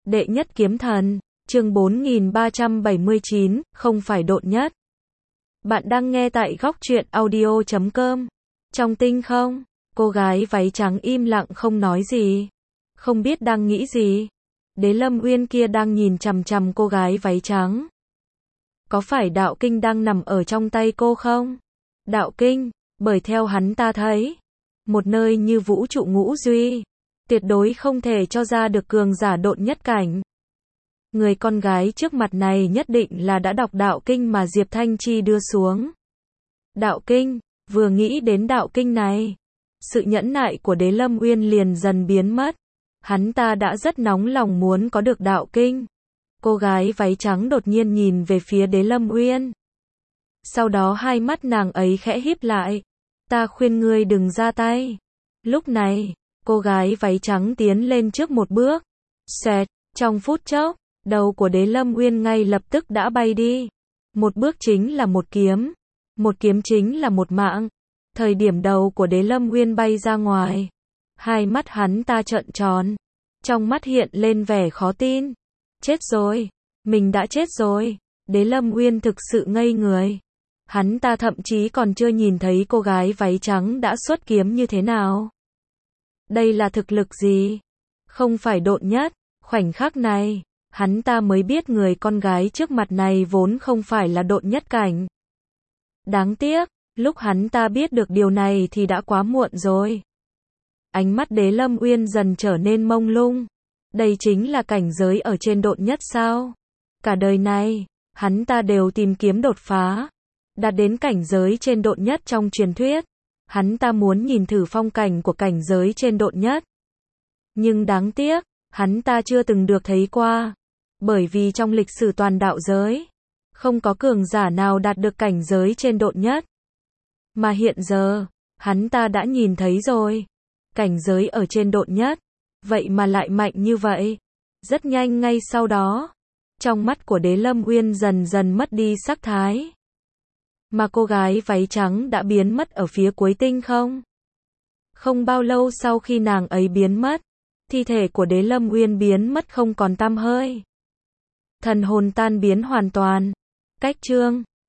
Đệ nhất kiếm thần, chương 4379, không phải độn nhất. Bạn đang nghe tại góc truyện audio.com. Trong tinh không, cô gái váy trắng im lặng không nói gì. Không biết đang nghĩ gì. Đế Lâm Uyên kia đang nhìn chằm chằm cô gái váy trắng. Có phải đạo kinh đang nằm ở trong tay cô không? Đạo kinh, bởi theo hắn ta thấy, một nơi như vũ trụ ngũ duy, tuyệt đối không thể cho ra được cường giả độn nhất cảnh. Người con gái trước mặt này nhất định là đã đọc đạo kinh mà Diệp Thanh Chi đưa xuống. Đạo kinh, vừa nghĩ đến đạo kinh này, sự nhẫn nại của Đế Lâm Uyên liền dần biến mất. Hắn ta đã rất nóng lòng muốn có được đạo kinh. Cô gái váy trắng đột nhiên nhìn về phía Đế Lâm Uyên. Sau đó hai mắt nàng ấy khẽ híp lại. Ta khuyên ngươi đừng ra tay. Lúc này, cô gái váy trắng tiến lên trước một bước. Xoẹt, trong phút chốc, đầu của Đế Lâm Uyên ngay lập tức đã bay đi. Một bước chính là một kiếm chính là một mạng. Thời điểm đầu của Đế Lâm Uyên bay ra ngoài, hai mắt hắn ta trợn tròn, trong mắt hiện lên vẻ khó tin. Chết rồi, mình đã chết rồi. Đế Lâm Uyên thực sự ngây người. Hắn ta thậm chí còn chưa nhìn thấy cô gái váy trắng đã xuất kiếm như thế nào. Đây là thực lực gì? Không phải độn nhất. Khoảnh khắc này, hắn ta mới biết người con gái trước mặt này vốn không phải là độn nhất cảnh. Đáng tiếc, lúc hắn ta biết được điều này thì đã quá muộn rồi. Ánh mắt Đế Lâm Uyên dần trở nên mông lung. Đây chính là cảnh giới ở trên độn nhất sao? Cả đời này, hắn ta đều tìm kiếm đột phá, đạt đến cảnh giới trên độn nhất trong truyền thuyết. Hắn ta muốn nhìn thử phong cảnh của cảnh giới trên độn nhất. Nhưng đáng tiếc, hắn ta chưa từng được thấy qua. Bởi vì trong lịch sử toàn đạo giới, không có cường giả nào đạt được cảnh giới trên độn nhất. Mà hiện giờ, hắn ta đã nhìn thấy rồi. Cảnh giới ở trên độn nhất, vậy mà lại mạnh như vậy. Rất nhanh ngay sau đó, trong mắt của Đế Lâm Uyên dần dần mất đi sắc thái. Mà cô gái váy trắng đã biến mất ở phía cuối tinh không. Không bao lâu sau khi nàng ấy biến mất, thi thể của Đế Lâm Uyên biến mất không còn tăm hơi. Thần hồn tan biến hoàn toàn. Cách chương